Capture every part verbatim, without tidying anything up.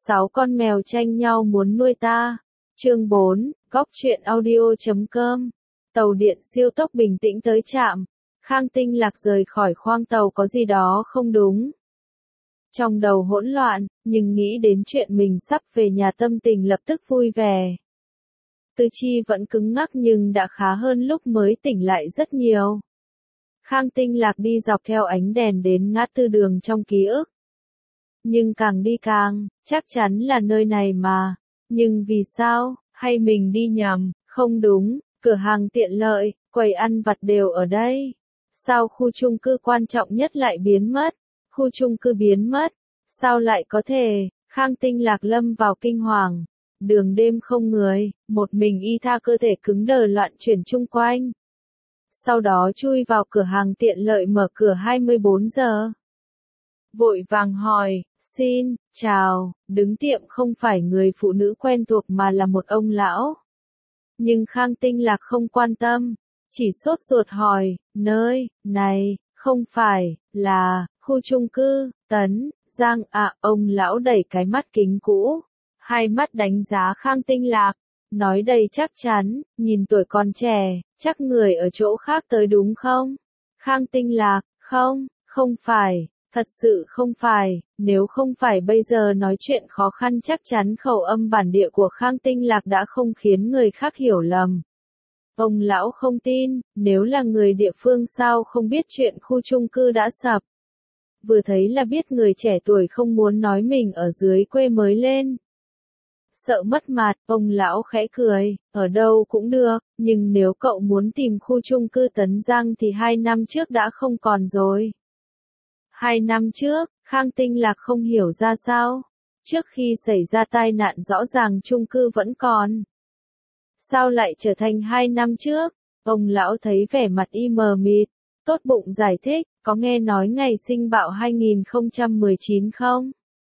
Sáu con mèo tranh nhau muốn nuôi ta. Chương bốn, góc truyện audio chấm com. Tàu điện siêu tốc bình tĩnh tới trạm. Khang Tinh Lạc rời khỏi khoang tàu có gì đó không đúng. Trong đầu hỗn loạn, nhưng nghĩ đến chuyện mình sắp về nhà tâm tình lập tức vui vẻ. Tư chi vẫn cứng ngắc nhưng đã khá hơn lúc mới tỉnh lại rất nhiều. Khang Tinh Lạc đi dọc theo ánh đèn đến ngã tư đường trong ký ức. Nhưng càng đi càng, chắc chắn là nơi này mà. Nhưng vì sao, hay mình đi nhầm, không đúng, cửa hàng tiện lợi, quầy ăn vặt đều ở đây. Sao khu chung cư quan trọng nhất lại biến mất? Khu chung cư biến mất, sao lại có thể? Khang Tinh Lạc lâm vào kinh hoàng. Đường đêm không người, một mình y tha cơ thể cứng đờ loạn chuyển chung quanh. Sau đó chui vào cửa hàng tiện lợi mở cửa hai mươi bốn giờ. Vội vàng hỏi, xin, chào, đứng tiệm không phải người phụ nữ quen thuộc mà là một ông lão. Nhưng Khang Tinh Lạc không quan tâm, chỉ sốt ruột hỏi, nơi, này, không phải, là, khu chung cư, Tấn, Giang à, ông lão đẩy cái mắt kính cũ, hai mắt đánh giá Khang Tinh Lạc, nói đầy chắc chắn, nhìn tuổi còn trẻ, chắc người ở chỗ khác tới đúng không? Khang Tinh Lạc, không, không phải. Thật sự không phải, nếu không phải bây giờ nói chuyện khó khăn chắc chắn khẩu âm bản địa của Khang Tinh Lạc đã không khiến người khác hiểu lầm. Ông lão không tin, nếu là người địa phương sao không biết chuyện khu chung cư đã sập. Vừa thấy là biết người trẻ tuổi không muốn nói mình ở dưới quê mới lên. Sợ mất mặt, ông lão khẽ cười, ở đâu cũng được, nhưng nếu cậu muốn tìm khu chung cư Tấn Giang thì hai năm trước đã không còn rồi. Hai năm trước, Khang Tinh Lạc không hiểu ra sao. Trước khi xảy ra tai nạn rõ ràng chung cư vẫn còn. Sao lại trở thành hai năm trước? Ông lão thấy vẻ mặt y mờ mịt, tốt bụng giải thích, có nghe nói ngày sinh bạo hai không một chín không?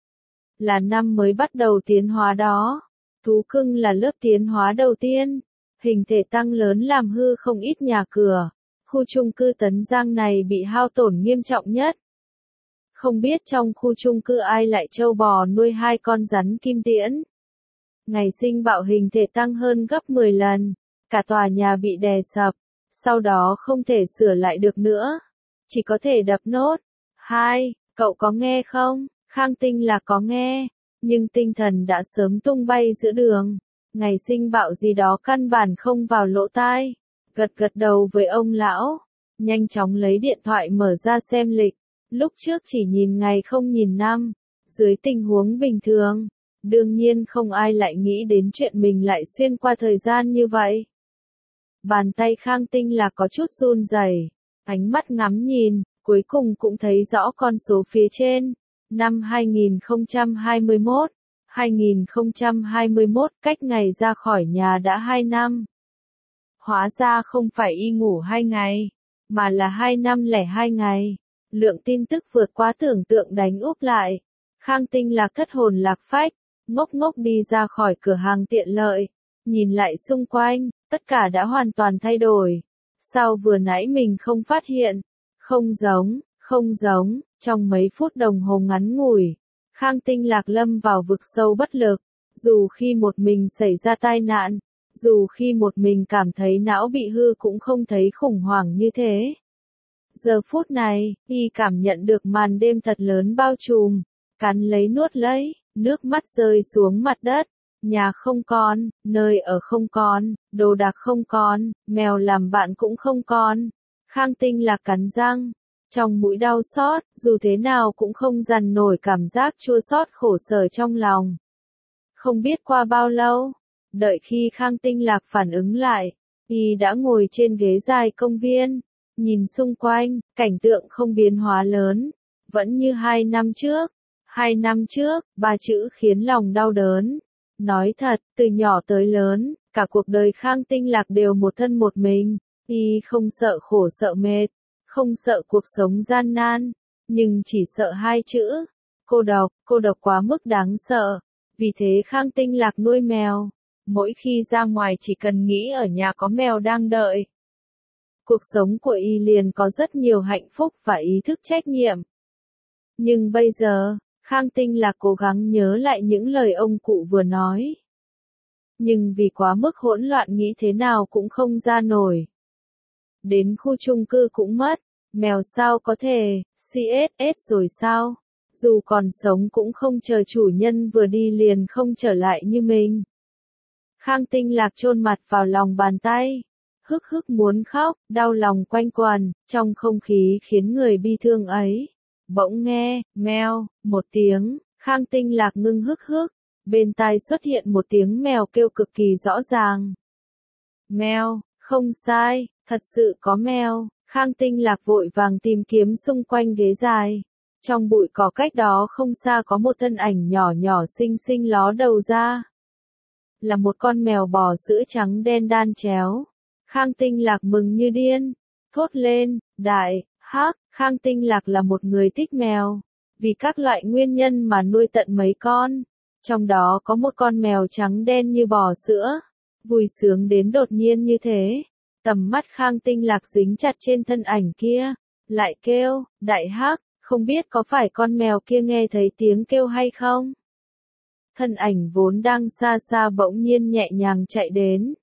Là năm mới bắt đầu tiến hóa đó. Thú cưng là lớp tiến hóa đầu tiên. Hình thể tăng lớn làm hư không ít nhà cửa. Khu chung cư Tấn Giang này bị hao tổn nghiêm trọng nhất. Không biết trong khu chung cư ai lại trâu bò nuôi hai con rắn kim tiễn. Ngày sinh bạo hình thể tăng hơn gấp mười lần. Cả tòa nhà bị đè sập. Sau đó không thể sửa lại được nữa. Chỉ có thể đập nốt. Hai, cậu có nghe không? Khang Tinh là có nghe. Nhưng tinh thần đã sớm tung bay giữa đường. Ngày sinh bạo gì đó căn bản không vào lỗ tai. Gật gật đầu với ông lão. Nhanh chóng lấy điện thoại mở ra xem lịch. Lúc trước chỉ nhìn ngày không nhìn năm, dưới tình huống bình thường, đương nhiên không ai lại nghĩ đến chuyện mình lại xuyên qua thời gian như vậy. Bàn tay Khang Tinh là có chút run rẩy, ánh mắt ngắm nhìn, cuối cùng cũng thấy rõ con số phía trên. Năm hai không hai mốt, hai không hai mốt cách ngày ra khỏi nhà đã hai năm. Hóa ra không phải y ngủ hai ngày, mà là hai năm lẻ hai ngày. Lượng tin tức vượt quá tưởng tượng đánh úp lại. Khang Tinh Lạc thất hồn lạc phách, ngốc ngốc đi ra khỏi cửa hàng tiện lợi. Nhìn lại xung quanh, tất cả đã hoàn toàn thay đổi. Sao vừa nãy mình không phát hiện? Không giống, không giống, trong mấy phút đồng hồ ngắn ngủi. Khang Tinh Lạc lâm vào vực sâu bất lực. Dù khi một mình xảy ra tai nạn, dù khi một mình cảm thấy não bị hư cũng không thấy khủng hoảng như thế. Giờ phút này, y cảm nhận được màn đêm thật lớn bao trùm, cắn lấy nuốt lấy, nước mắt rơi xuống mặt đất, nhà không còn, nơi ở không còn, đồ đạc không còn, mèo làm bạn cũng không còn. Khang Tinh Lạc cắn răng, trong mũi đau xót, dù thế nào cũng không dằn nổi cảm giác chua xót khổ sở trong lòng. Không biết qua bao lâu, đợi khi Khang Tinh Lạc phản ứng lại, y đã ngồi trên ghế dài công viên. Nhìn xung quanh, cảnh tượng không biến hóa lớn, vẫn như hai năm trước. Hai năm trước, ba chữ khiến lòng đau đớn. Nói thật, từ nhỏ tới lớn, cả cuộc đời Khang Tinh Lạc đều một thân một mình. Y không sợ khổ sợ mệt, không sợ cuộc sống gian nan, nhưng chỉ sợ hai chữ. Cô độc, cô độc quá mức đáng sợ. Vì thế Khang Tinh Lạc nuôi mèo. Mỗi khi ra ngoài chỉ cần nghĩ ở nhà có mèo đang đợi. Cuộc sống của y liền có rất nhiều hạnh phúc và ý thức trách nhiệm. Nhưng bây giờ, Khang Tinh Lạc cố gắng nhớ lại những lời ông cụ vừa nói. Nhưng vì quá mức hỗn loạn nghĩ thế nào cũng không ra nổi. Đến khu chung cư cũng mất, mèo sao có thể, xê ét ét rồi sao? Dù còn sống cũng không chờ chủ nhân vừa đi liền không trở lại như mình. Khang Tinh Lạc chôn mặt vào lòng bàn tay, hức hức muốn khóc, đau lòng quanh quần, trong không khí khiến người bi thương ấy. Bỗng nghe, meo, một tiếng, Khang Tinh Lạc ngưng hức hức, bên tai xuất hiện một tiếng mèo kêu cực kỳ rõ ràng. Mèo, không sai, thật sự có mèo. Khang Tinh Lạc vội vàng tìm kiếm xung quanh ghế dài. Trong bụi cỏ cách đó không xa có một thân ảnh nhỏ nhỏ xinh xinh ló đầu ra. Là một con mèo bò sữa trắng đen đan chéo. Khang Tinh Lạc mừng như điên, thốt lên, đại, hắc, Khang Tinh Lạc là một người thích mèo. Vì các loại nguyên nhân mà nuôi tận mấy con. Trong đó có một con mèo trắng đen như bò sữa. Vui sướng đến đột nhiên như thế. Tầm mắt Khang Tinh Lạc dính chặt trên thân ảnh kia. Lại kêu, đại hắc, không biết có phải con mèo kia nghe thấy tiếng kêu hay không? Thân ảnh vốn đang xa xa bỗng nhiên nhẹ nhàng chạy đến.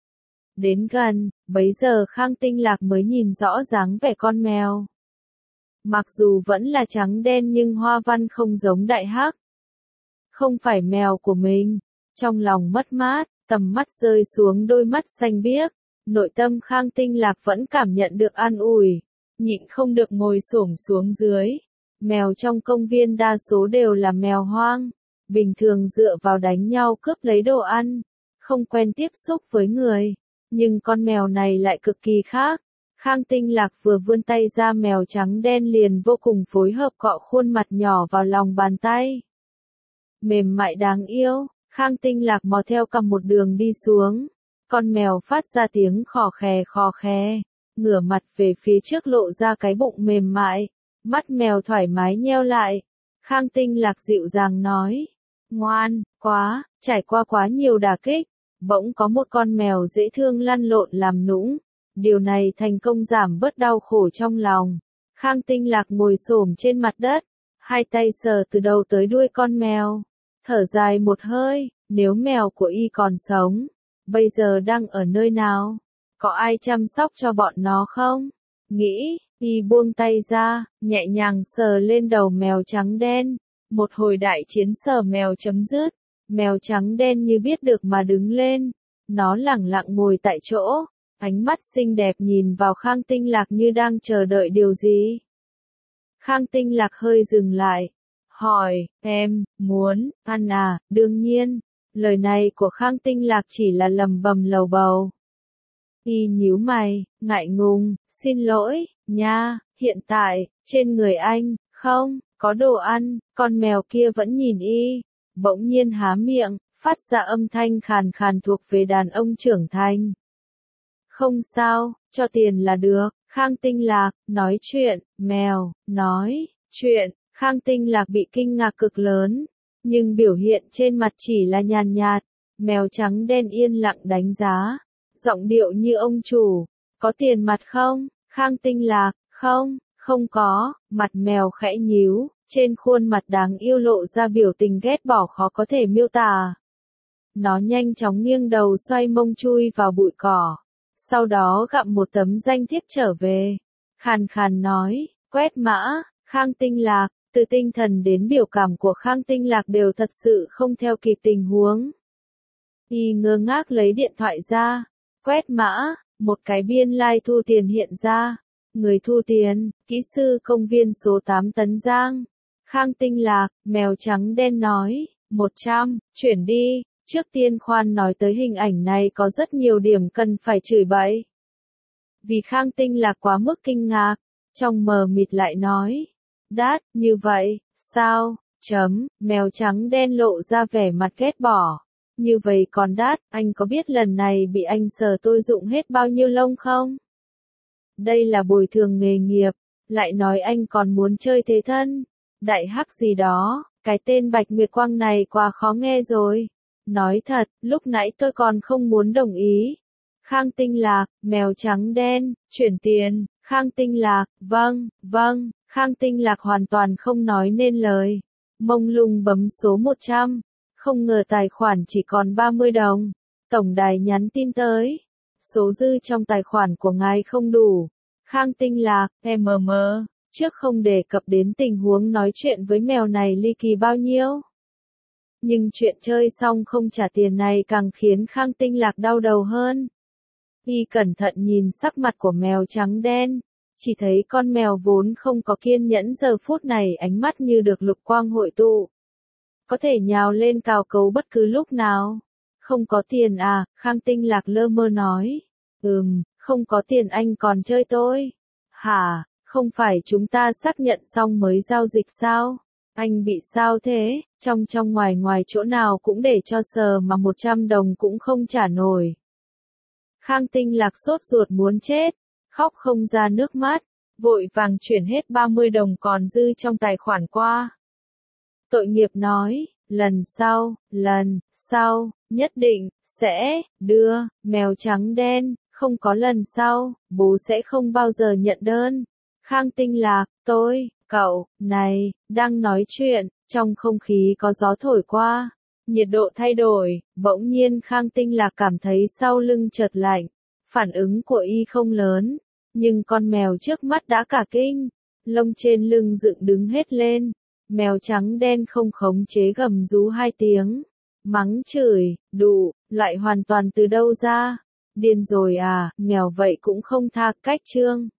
Đến gần, bấy giờ Khang Tinh Lạc mới nhìn rõ dáng vẻ con mèo. Mặc dù vẫn là trắng đen nhưng hoa văn không giống đại hắc. Không phải mèo của mình. Trong lòng mất mát, tầm mắt rơi xuống đôi mắt xanh biếc. Nội tâm Khang Tinh Lạc vẫn cảm nhận được an ủi. Nhịn không được ngồi xổm xuống dưới. Mèo trong công viên đa số đều là mèo hoang. Bình thường dựa vào đánh nhau cướp lấy đồ ăn. Không quen tiếp xúc với người. Nhưng con mèo này lại cực kỳ khác. Khang Tinh Lạc vừa vươn tay ra mèo trắng đen liền vô cùng phối hợp cọ khuôn mặt nhỏ vào lòng bàn tay. Mềm mại đáng yêu, Khang Tinh Lạc mò theo cầm một đường đi xuống. Con mèo phát ra tiếng khò khè khò khè, ngửa mặt về phía trước lộ ra cái bụng mềm mại. Mắt mèo thoải mái nheo lại. Khang Tinh Lạc dịu dàng nói. Ngoan, quá, trải qua quá nhiều đả kích. Bỗng có một con mèo dễ thương lăn lộn làm nũng. Điều này thành công giảm bớt đau khổ trong lòng. Khang Tinh Lạc ngồi xổm trên mặt đất. Hai tay sờ từ đầu tới đuôi con mèo. Thở dài một hơi, nếu mèo của y còn sống. Bây giờ đang ở nơi nào? Có ai chăm sóc cho bọn nó không? Nghĩ, y buông tay ra, nhẹ nhàng sờ lên đầu mèo trắng đen. Một hồi đại chiến sờ mèo chấm dứt. Mèo trắng đen như biết được mà đứng lên. Nó lẳng lặng ngồi tại chỗ. Ánh mắt xinh đẹp nhìn vào Khang Tinh Lạc như đang chờ đợi điều gì. Khang Tinh Lạc hơi dừng lại. Hỏi, em, muốn, ăn à, đương nhiên. Lời này của Khang Tinh Lạc chỉ là lầm bầm lầu bầu. Y nhíu mày, ngại ngùng, xin lỗi, nha, hiện tại, trên người anh, không, có đồ ăn, con mèo kia vẫn nhìn y. Bỗng nhiên há miệng, phát ra âm thanh khàn khàn thuộc về đàn ông trưởng thành. Không sao, cho tiền là được. Khang Tinh Lạc, nói chuyện, mèo, nói, chuyện, Khang Tinh Lạc bị kinh ngạc cực lớn, nhưng biểu hiện trên mặt chỉ là nhàn nhạt, mèo trắng đen yên lặng đánh giá, giọng điệu như ông chủ, có tiền mặt không? Khang Tinh Lạc, không, không có, mặt mèo khẽ nhíu, trên khuôn mặt đáng yêu lộ ra biểu tình ghét bỏ khó có thể miêu tả. Nó nhanh chóng nghiêng đầu xoay mông chui vào bụi cỏ. Sau đó gặm một tấm danh thiếp trở về. Khàn khàn nói, quét mã, Khang Tinh Lạc, từ tinh thần đến biểu cảm của Khang Tinh Lạc đều thật sự không theo kịp tình huống. Y ngơ ngác lấy điện thoại ra, quét mã, một cái biên lai thu tiền hiện ra. Người thu tiền, kỹ sư công viên số tám Tấn Giang. Khang Tinh Lạc, mèo trắng đen nói, một trăm, chuyển đi. Trước tiên khoan nói tới hình ảnh này có rất nhiều điểm cần phải chửi bậy. Vì Khang Tinh Lạc quá mức kinh ngạc, trong mờ mịt lại nói. Đát, như vậy, sao, chấm, mèo trắng đen lộ ra vẻ mặt ghét bỏ. Như vậy còn đát, anh có biết lần này bị anh sờ tôi dụng hết bao nhiêu lông không? Đây là bồi thường nghề nghiệp, lại nói anh còn muốn chơi thế thân. Đại hắc gì đó, cái tên Bạch Nguyệt Quang này quá khó nghe rồi. Nói thật, lúc nãy tôi còn không muốn đồng ý. Khang Tinh Lạc, mèo trắng đen, chuyển tiền. Khang Tinh Lạc, vâng, vâng. Khang Tinh Lạc hoàn toàn không nói nên lời. Mông lung bấm số một trăm, không ngờ tài khoản chỉ còn ba mươi đồng. Tổng đài nhắn tin tới. Số dư trong tài khoản của ngài không đủ. Khang Tinh Lạc, em mờ, trước không đề cập đến tình huống nói chuyện với mèo này ly kỳ bao nhiêu. Nhưng chuyện chơi xong không trả tiền này càng khiến Khang Tinh Lạc đau đầu hơn. Y cẩn thận nhìn sắc mặt của mèo trắng đen, chỉ thấy con mèo vốn không có kiên nhẫn giờ phút này ánh mắt như được lục quang hội tụ. Có thể nhào lên cào cấu bất cứ lúc nào. Không có tiền à, Khang Tinh Lạc lơ mơ nói. Ừm, không có tiền anh còn chơi tôi. Hả, không phải chúng ta xác nhận xong mới giao dịch sao? Anh bị sao thế, trong trong ngoài ngoài chỗ nào cũng để cho sờ mà một trăm đồng cũng không trả nổi. Khang Tinh Lạc sốt ruột muốn chết, khóc không ra nước mắt, vội vàng chuyển hết ba mươi đồng còn dư trong tài khoản qua. Tội nghiệp nói, lần sau, lần sau, nhất định, sẽ, đưa, mèo trắng đen, không có lần sau, bố sẽ không bao giờ nhận đơn. Khang Tinh Lạc, tôi, cậu, này, đang nói chuyện, trong không khí có gió thổi qua, nhiệt độ thay đổi, bỗng nhiên Khang Tinh Lạc cảm thấy sau lưng chợt lạnh, phản ứng của y không lớn, nhưng con mèo trước mắt đã cả kinh, lông trên lưng dựng đứng hết lên, mèo trắng đen không khống chế gầm rú hai tiếng, mắng chửi, đụ, lại hoàn toàn từ đâu ra, điên rồi à, nghèo vậy cũng không tha, cách chương.